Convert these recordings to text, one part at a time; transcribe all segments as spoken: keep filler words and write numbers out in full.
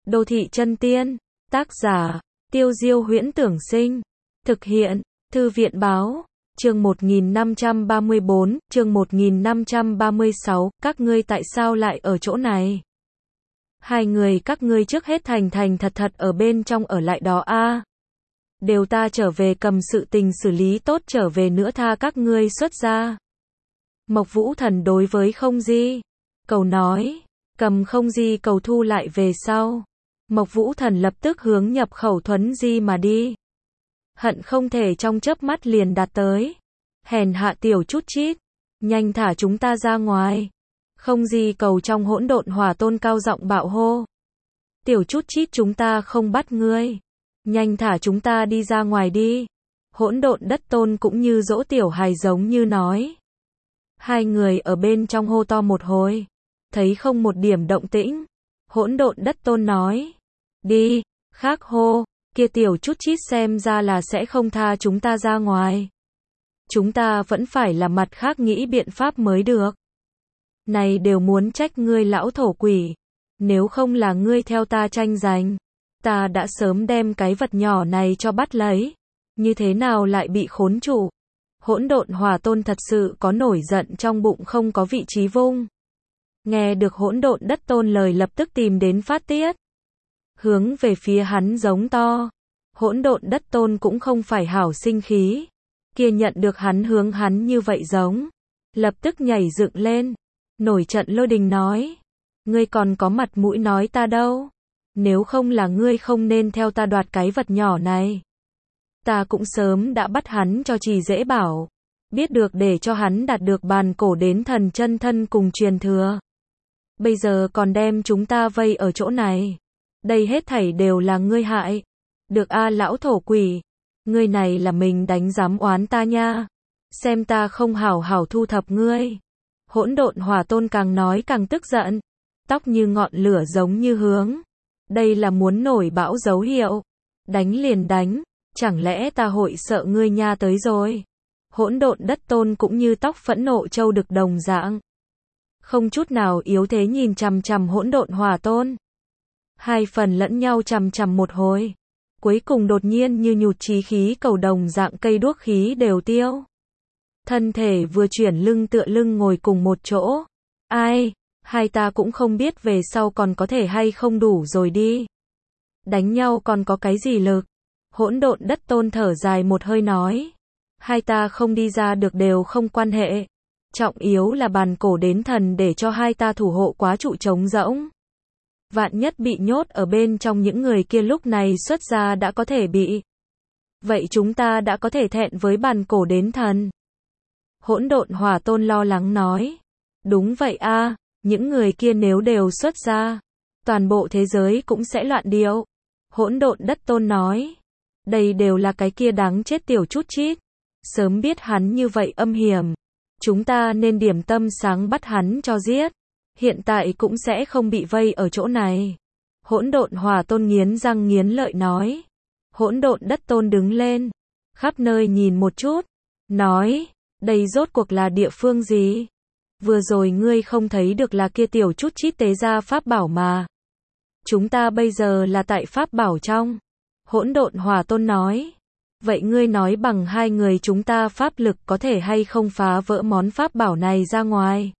Đô thị chân tiên, tác giả, Tiêu Diêu Huyễn Tưởng Sinh, thực hiện, Thư viện báo, chương một nghìn năm trăm ba mươi bốn, chương một nghìn năm trăm ba mươi sáu, các ngươi tại sao lại ở chỗ này? Hai người các ngươi trước hết thành thành thật thật ở bên trong ở lại đó a. Đều ta trở về cầm sự tình xử lý tốt trở về nữa tha các ngươi xuất ra. Mộc Vũ Thần đối với Không Di Cầu nói, cầm Không Di Cầu thu lại về sau. Mộc Vũ Thần lập tức hướng nhập khẩu Thuấn Di mà đi. Hận không thể trong chớp mắt liền đạt tới. Hèn hạ tiểu chút chít, nhanh thả chúng ta ra ngoài. Không Di Cầu trong hỗn độn hỏa tôn cao giọng bạo hô. Tiểu chút chít chúng ta không bắt ngươi. Nhanh thả chúng ta đi ra ngoài đi. Hỗn độn đất tôn cũng như dỗ tiểu hài giống như nói. Hai người ở bên trong hô to một hồi. Thấy không một điểm động tĩnh. Hỗn độn đất tôn nói. Đi, khác hô, kia tiểu chút chít xem ra là sẽ không tha chúng ta ra ngoài. Chúng ta vẫn phải là mặt khác nghĩ biện pháp mới được. Này đều muốn trách ngươi lão thổ quỷ. Nếu không là ngươi theo ta tranh giành. Ta đã sớm đem cái vật nhỏ này cho bắt lấy. Như thế nào lại bị khốn trụ? Hỗn độn hỏa tôn thật sự có nổi giận trong bụng không có vị trí vung. Nghe được hỗn độn đất tôn lời lập tức tìm đến phát tiết. Hướng về phía hắn giống to. Hỗn độn đất tôn cũng không phải hảo sinh khí. Kia nhận được hắn hướng hắn như vậy giống. Lập tức nhảy dựng lên. Nổi trận lôi đình nói. Ngươi còn có mặt mũi nói ta đâu. Nếu không là ngươi không nên theo ta đoạt cái vật nhỏ này. Ta cũng sớm đã bắt hắn cho Trì Dễ Bảo. Biết được để cho hắn đạt được bàn cổ đến thần chân thân cùng truyền thừa. Bây giờ còn đem chúng ta vây ở chỗ này. Đây hết thảy đều là ngươi hại. Được a lão thổ quỷ. Ngươi này là mình đánh giám oán ta nha. Xem ta không hảo hảo thu thập ngươi. Hỗn độn hỏa tôn càng nói càng tức giận. Tóc như ngọn lửa giống như hướng. Đây là muốn nổi bão dấu hiệu. Đánh liền đánh. Chẳng lẽ ta hội sợ ngươi nha tới rồi. Hỗn độn đất tôn cũng như tóc phẫn nộ châu đực đồng dạng. Không chút nào yếu thế nhìn chằm chằm hỗn độn hỏa tôn. Hai phần lẫn nhau chằm chằm một hồi. Cuối cùng đột nhiên như nhụt chí khí cầu đồng dạng cây đuốc khí đều tiêu. Thân thể vừa chuyển lưng tựa lưng ngồi cùng một chỗ. Ai, hai ta cũng không biết về sau còn có thể hay không đủ rồi đi. Đánh nhau còn có cái gì lực. Hỗn độn đất tôn thở dài một hơi nói. Hai ta không đi ra được đều không quan hệ. Trọng yếu là bàn cổ đến thần để cho hai ta thủ hộ quá trụ trống rỗng. Vạn nhất bị nhốt ở bên trong những người kia lúc này xuất ra đã có thể bị. Vậy chúng ta đã có thể thẹn với bàn cổ đến thần. Hỗn độn hỏa tôn lo lắng nói. Đúng vậy a, những người kia nếu đều xuất ra. Toàn bộ thế giới cũng sẽ loạn điệu. Hỗn độn đất tôn nói. Đây đều là cái kia đáng chết tiểu chút chít. Sớm biết hắn như vậy âm hiểm. Chúng ta nên điểm tâm sáng bắt hắn cho giết. Hiện tại cũng sẽ không bị vây ở chỗ này. Hỗn độn hỏa tôn nghiến răng nghiến lợi nói. Hỗn độn đất tôn đứng lên. Khắp nơi nhìn một chút. Nói. Đây rốt cuộc là địa phương gì? Vừa rồi ngươi không thấy được là kia tiểu chút chít tế ra pháp bảo mà. Chúng ta bây giờ là tại pháp bảo trong. Hỗn độn hỏa tôn nói. Vậy ngươi nói bằng hai người chúng ta pháp lực có thể hay không phá vỡ món pháp bảo này ra ngoài?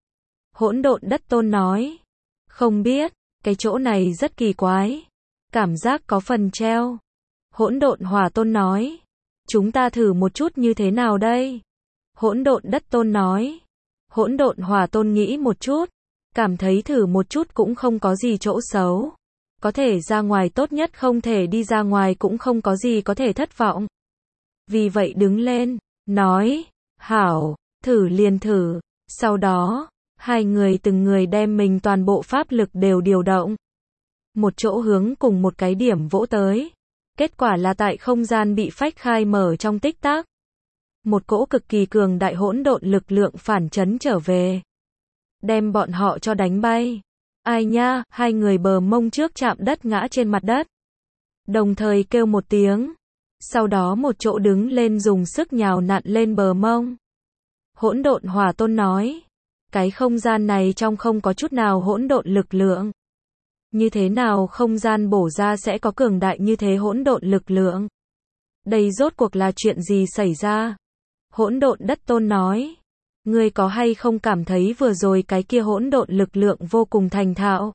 Hỗn độn đất tôn nói. Không biết, cái chỗ này rất kỳ quái. Cảm giác có phần treo. Hỗn độn hỏa tôn nói. Chúng ta thử một chút như thế nào đây? Hỗn độn đất tôn nói. Hỗn độn hỏa tôn nghĩ một chút. Cảm thấy thử một chút cũng không có gì chỗ xấu. Có thể ra ngoài tốt nhất không thể đi ra ngoài cũng không có gì có thể thất vọng. Vì vậy đứng lên, nói. Hảo, thử liền thử. Sau đó, hai người từng người đem mình toàn bộ pháp lực đều điều động. Một chỗ hướng cùng một cái điểm vỗ tới. Kết quả là tại không gian bị phách khai mở trong tích tắc. Một cỗ cực kỳ cường đại hỗn độn lực lượng phản chấn trở về. Đem bọn họ cho đánh bay. Ai nha, hai người bờ mông trước chạm đất ngã trên mặt đất. Đồng thời kêu một tiếng. Sau đó một chỗ đứng lên dùng sức nhào nặn lên bờ mông. Hỗn độn hỏa tôn nói. Cái không gian này trong không có chút nào hỗn độn lực lượng. Như thế nào không gian bổ ra sẽ có cường đại như thế hỗn độn lực lượng? Đây rốt cuộc là chuyện gì xảy ra? Hỗn độn đất tôn nói. Ngươi có hay không cảm thấy vừa rồi cái kia hỗn độn lực lượng vô cùng thành thạo?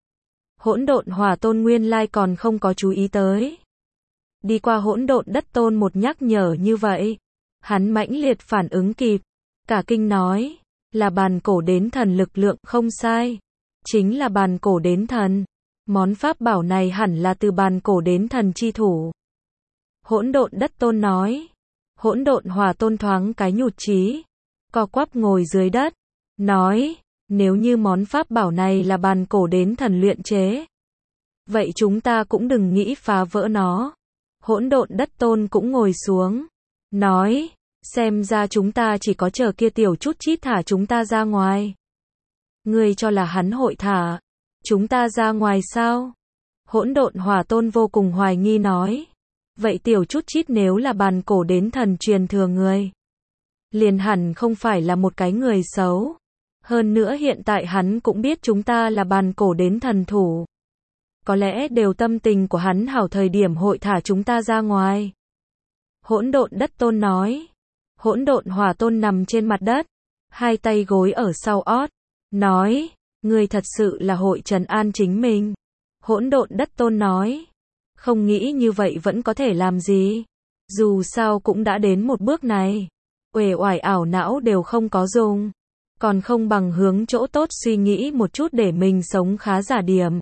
Hỗn độn hỏa tôn nguyên lai còn không có chú ý tới. Đi qua hỗn độn đất tôn một nhắc nhở như vậy. Hắn mãnh liệt phản ứng kịp. Cả kinh nói. Là bàn cổ đến thần lực lượng không sai. Chính là bàn cổ đến thần. Món pháp bảo này hẳn là từ bàn cổ đến thần chi thủ. Hỗn độn đất tôn nói. Hỗn độn hỏa tôn thoáng cái nhụt chí. Co quắp ngồi dưới đất. Nói. Nếu như món pháp bảo này là bàn cổ đến thần luyện chế. Vậy chúng ta cũng đừng nghĩ phá vỡ nó. Hỗn độn đất tôn cũng ngồi xuống. Nói. Xem ra chúng ta chỉ có chờ kia tiểu chút chít thả chúng ta ra ngoài. Ngươi cho là hắn hội thả chúng ta ra ngoài sao? Hỗn độn hỏa tôn vô cùng hoài nghi nói. Vậy tiểu chút chít nếu là bàn cổ đến thần truyền thừa người, liền hẳn không phải là một cái người xấu. Hơn nữa hiện tại hắn cũng biết chúng ta là bàn cổ đến thần thủ. Có lẽ đều tâm tình của hắn hảo thời điểm hội thả chúng ta ra ngoài. Hỗn độn đất tôn nói. Hỗn độn hỏa tôn nằm trên mặt đất, hai tay gối ở sau ót, nói, ngươi thật sự là hội trấn an chính mình. Hỗn độn đất tôn nói, không nghĩ như vậy vẫn có thể làm gì, dù sao cũng đã đến một bước này, uể oải ảo não đều không có dùng, còn không bằng hướng chỗ tốt suy nghĩ một chút để mình sống khá giả điểm.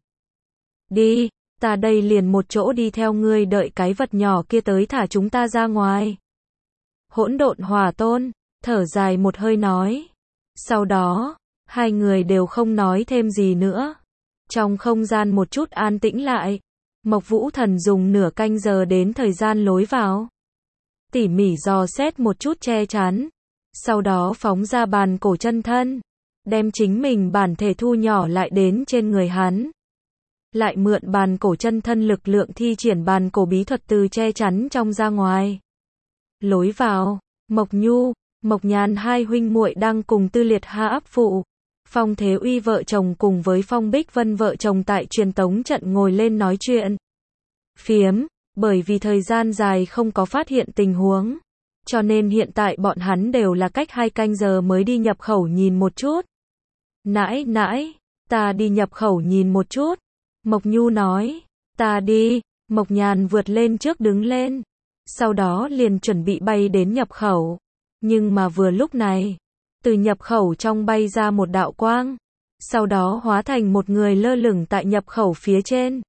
Đi, ta đây liền một chỗ đi theo ngươi đợi cái vật nhỏ kia tới thả chúng ta ra ngoài. Hỗn độn hỏa tôn, thở dài một hơi nói. Sau đó, hai người đều không nói thêm gì nữa. Trong không gian một chút an tĩnh lại, Mộc Vũ Thần dùng nửa canh giờ đến thời gian lối vào. Tỉ mỉ dò xét một chút che chắn. Sau đó phóng ra bàn cổ chân thân. Đem chính mình bản thể thu nhỏ lại đến trên người hắn. Lại mượn bàn cổ chân thân lực lượng thi triển bàn cổ bí thuật từ che chắn trong ra ngoài. Lối vào, Mộc Nhu, Mộc Nhàn hai huynh muội đang cùng Tư Liệt Ha áp phụ. Phong Thế Uy vợ chồng cùng với Phong Bích Vân vợ chồng tại truyền tống trận ngồi lên nói chuyện. Phiếm, bởi vì thời gian dài không có phát hiện tình huống. Cho nên hiện tại bọn hắn đều là cách hai canh giờ mới đi nhập khẩu nhìn một chút. Nãi nãi, ta đi nhập khẩu nhìn một chút. Mộc Nhu nói, ta đi, Mộc Nhàn vượt lên trước đứng lên. Sau đó liền chuẩn bị bay đến nhập khẩu. Nhưng mà vừa lúc này, từ nhập khẩu trong bay ra một đạo quang. Sau đó hóa thành một người lơ lửng tại nhập khẩu phía trên.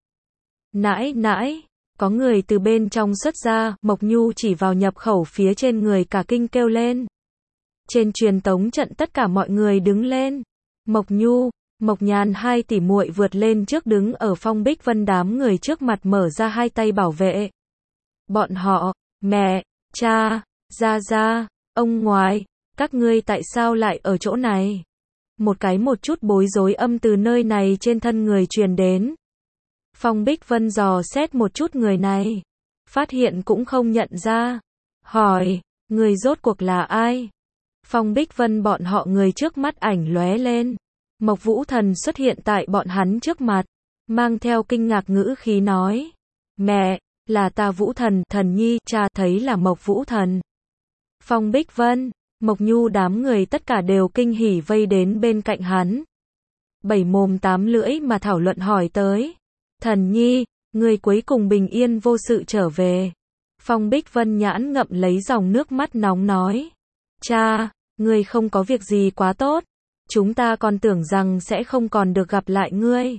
Nãi nãi, có người từ bên trong xuất ra, Mộc Nhu chỉ vào nhập khẩu phía trên người cả kinh kêu lên. Trên truyền tống trận tất cả mọi người đứng lên. Mộc Nhu, Mộc Nhàn hai tỷ muội vượt lên trước đứng ở Phong Bích Vân đám người trước mặt mở ra hai tay bảo vệ. Bọn họ, mẹ, cha, gia gia, ông ngoại, các ngươi tại sao lại ở chỗ này? Một cái một chút bối rối âm từ nơi này trên thân người truyền đến. Phong Bích Vân dò xét một chút người này, phát hiện cũng không nhận ra. Hỏi, người rốt cuộc là ai? Phong Bích Vân bọn họ người trước mắt ảnh lóe lên. Mộc Vũ Thần xuất hiện tại bọn hắn trước mặt, mang theo kinh ngạc ngữ khí nói. Mẹ, là ta Vũ Thần, Thần Nhi, cha thấy là Mộc Vũ Thần. Phong Bích Vân, Mộc Nhu đám người tất cả đều kinh hỉ vây đến bên cạnh hắn. Bảy mồm tám lưỡi mà thảo luận hỏi tới. Thần Nhi, người cuối cùng bình yên vô sự trở về. Phong Bích Vân nhãn ngậm lấy dòng nước mắt nóng nói. Cha, người không có việc gì quá tốt. Chúng ta còn tưởng rằng sẽ không còn được gặp lại ngươi.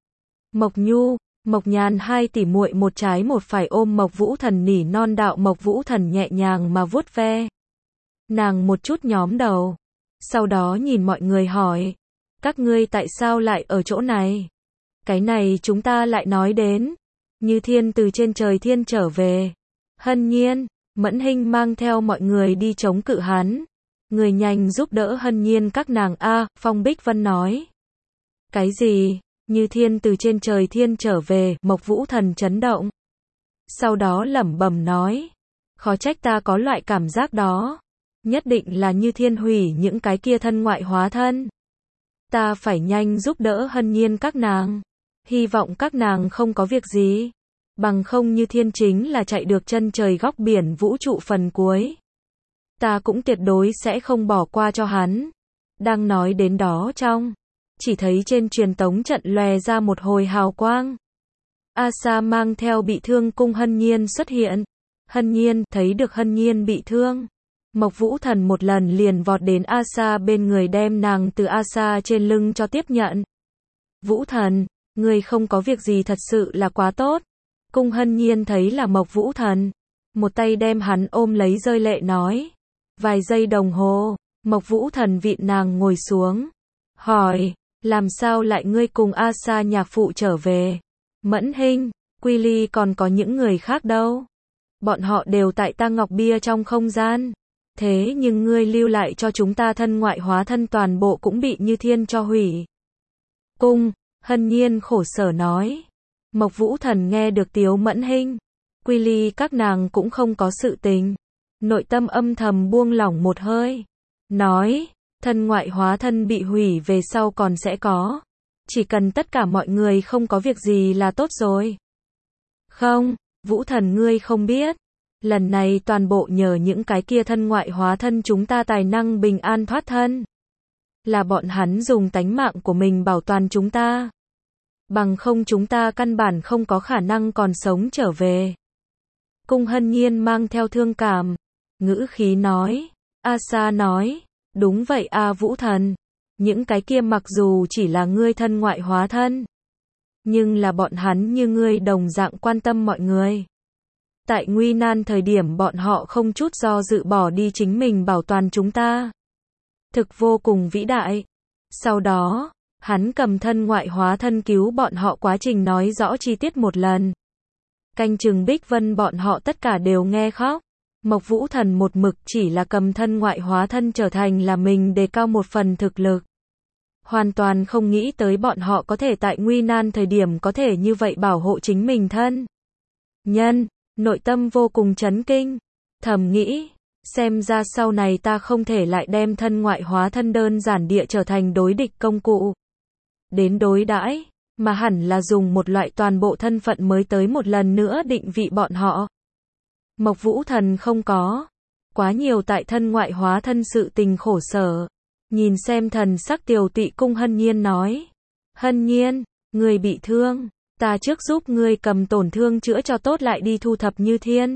Mộc Nhu, Mộc Nhàn hai tỷ muội một trái một phải ôm Mộc Vũ Thần nỉ non đạo Mộc Vũ Thần nhẹ nhàng mà vuốt ve. Nàng một chút nhóm đầu. Sau đó nhìn mọi người hỏi. Các ngươi tại sao lại ở chỗ này? Cái này chúng ta lại nói đến. Như Thiên từ trên trời thiên trở về. Hân Nhiên, Mẫn Hinh mang theo mọi người đi chống cự hắn. Người nhanh giúp đỡ Hân Nhiên các nàng a. Phong Bích Vân nói. Cái gì? Như Thiên từ trên trời thiên trở về. Mộc Vũ Thần chấn động. Sau đó lẩm bẩm nói. Khó trách ta có loại cảm giác đó. Nhất định là Như Thiên hủy những cái kia thân ngoại hóa thân. Ta phải nhanh giúp đỡ Hân Nhiên các nàng. Hy vọng các nàng không có việc gì. Bằng không Như Thiên chính là chạy được chân trời góc biển vũ trụ phần cuối. Ta cũng tuyệt đối sẽ không bỏ qua cho hắn. Đang nói đến đó trong, chỉ thấy trên truyền tống trận lòe ra một hồi hào quang. Asa mang theo bị thương cung Hân Nhiên xuất hiện. Hân Nhiên thấy được Hân Nhiên bị thương. Mộc Vũ Thần một lần liền vọt đến Asa bên người đem nàng từ Asa trên lưng cho tiếp nhận. Vũ Thần, ngươi không có việc gì thật sự là quá tốt. Cung Hân Nhiên thấy là Mộc Vũ Thần. Một tay đem hắn ôm lấy rơi lệ nói. Vài giây đồng hồ, Mộc Vũ Thần vịn nàng ngồi xuống. Hỏi, làm sao lại ngươi cùng Asa nhạc phụ trở về? Mẫn Hinh, Quy Ly còn có những người khác đâu? Bọn họ đều tại Ta Ngọc Bia trong không gian. Thế nhưng ngươi lưu lại cho chúng ta thân ngoại hóa thân toàn bộ cũng bị Như Thiên cho hủy. Cung Hân Nhiên khổ sở nói. Mộc Vũ Thần nghe được Tiếu Mẫn Hinh, Quy Ly các nàng cũng không có sự tình. Nội tâm âm thầm buông lỏng một hơi. Nói, thân ngoại hóa thân bị hủy về sau còn sẽ có. Chỉ cần tất cả mọi người không có việc gì là tốt rồi. Không, Vũ Thần ngươi không biết. Lần này toàn bộ nhờ những cái kia thân ngoại hóa thân chúng ta tài năng bình an thoát thân. Là bọn hắn dùng tánh mạng của mình bảo toàn chúng ta. Bằng không chúng ta căn bản không có khả năng còn sống trở về. Cung Hân Nhiên mang theo thương cảm. Ngữ khí nói. Asa nói. Đúng vậy a Vũ Thần. Những cái kia mặc dù chỉ là ngươi thân ngoại hóa thân. Nhưng là bọn hắn như ngươi đồng dạng quan tâm mọi người. Tại nguy nan thời điểm bọn họ không chút do dự bỏ đi chính mình bảo toàn chúng ta. Thực vô cùng vĩ đại. Sau đó, hắn cầm thân ngoại hóa thân cứu bọn họ quá trình nói rõ chi tiết một lần. Canh chừng Bích Vân bọn họ tất cả đều nghe khóc. Mộc Vũ Thần một mực chỉ là cầm thân ngoại hóa thân trở thành là mình đề cao một phần thực lực. Hoàn toàn không nghĩ tới bọn họ có thể tại nguy nan thời điểm có thể như vậy bảo hộ chính mình thân. Nhân, nội tâm vô cùng chấn kinh. Thầm nghĩ, xem ra sau này ta không thể lại đem thân ngoại hóa thân đơn giản địa trở thành đối địch công cụ. Đến đối đãi, mà hẳn là dùng một loại toàn bộ thân phận mới tới một lần nữa định vị bọn họ. Mộc Vũ Thần không có quá nhiều tại thân ngoại hóa thân sự tình khổ sở. Nhìn xem thần sắc tiều tụy Cung Hân Nhiên nói. Hân Nhiên, ngươi bị thương, ta trước giúp ngươi cầm tổn thương chữa cho tốt lại đi thu thập Như Thiên.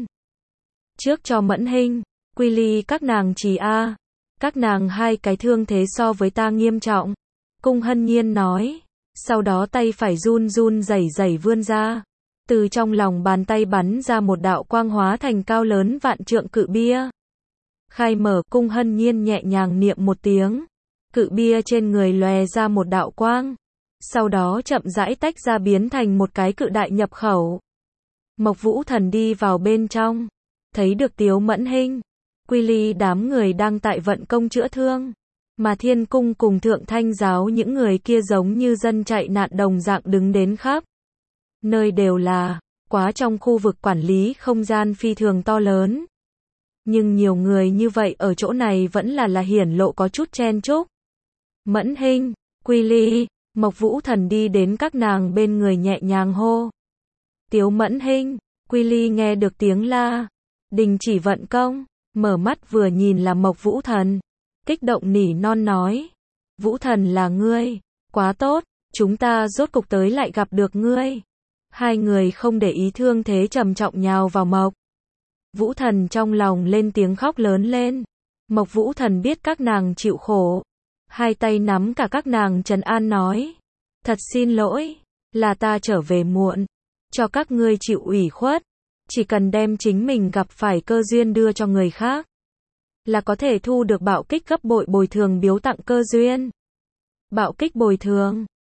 Trước cho Mẫn Hinh, Quy Ly các nàng chỉ a, các nàng hai cái thương thế so với ta nghiêm trọng. Cung Hân Nhiên nói. Sau đó tay phải run run rẩy rẩy vươn ra. Từ trong lòng bàn tay bắn ra một đạo quang hóa thành cao lớn vạn trượng cự bia. Khai mở, Cung Hân Nhiên nhẹ nhàng niệm một tiếng. Cự bia trên người lòe ra một đạo quang. Sau đó chậm rãi tách ra biến thành một cái cự đại nhập khẩu. Mộc Vũ Thần đi vào bên trong. Thấy được Tiếu Mẫn Hinh, Quy Ly đám người đang tại vận công chữa thương. Mà Thiên Cung cùng Thượng Thanh Giáo những người kia giống như dân chạy nạn đồng dạng đứng đến khắp nơi đều là, quá trong khu vực quản lý không gian phi thường to lớn. Nhưng nhiều người như vậy ở chỗ này vẫn là là hiển lộ có chút chen chúc. Mẫn Hinh, Quy Ly, Mộc Vũ Thần đi đến các nàng bên người nhẹ nhàng hô. Tiếu Mẫn Hinh, Quy Ly nghe được tiếng la, đình chỉ vận công, mở mắt vừa nhìn là Mộc Vũ Thần. Kích động nỉ non nói. Vũ Thần là ngươi, quá tốt, chúng ta rốt cục tới lại gặp được ngươi. Hai người không để ý thương thế trầm trọng nhào vào Mộc Vũ Thần trong lòng lên tiếng khóc lớn lên. Mộc Vũ Thần biết các nàng chịu khổ. Hai tay nắm cả các nàng trấn an nói. Thật xin lỗi, là ta trở về muộn. Cho các ngươi chịu ủy khuất. Chỉ cần đem chính mình gặp phải cơ duyên đưa cho người khác. Là có thể thu được bạo kích gấp bội bồi thường biếu tặng cơ duyên. Bạo kích bồi thường.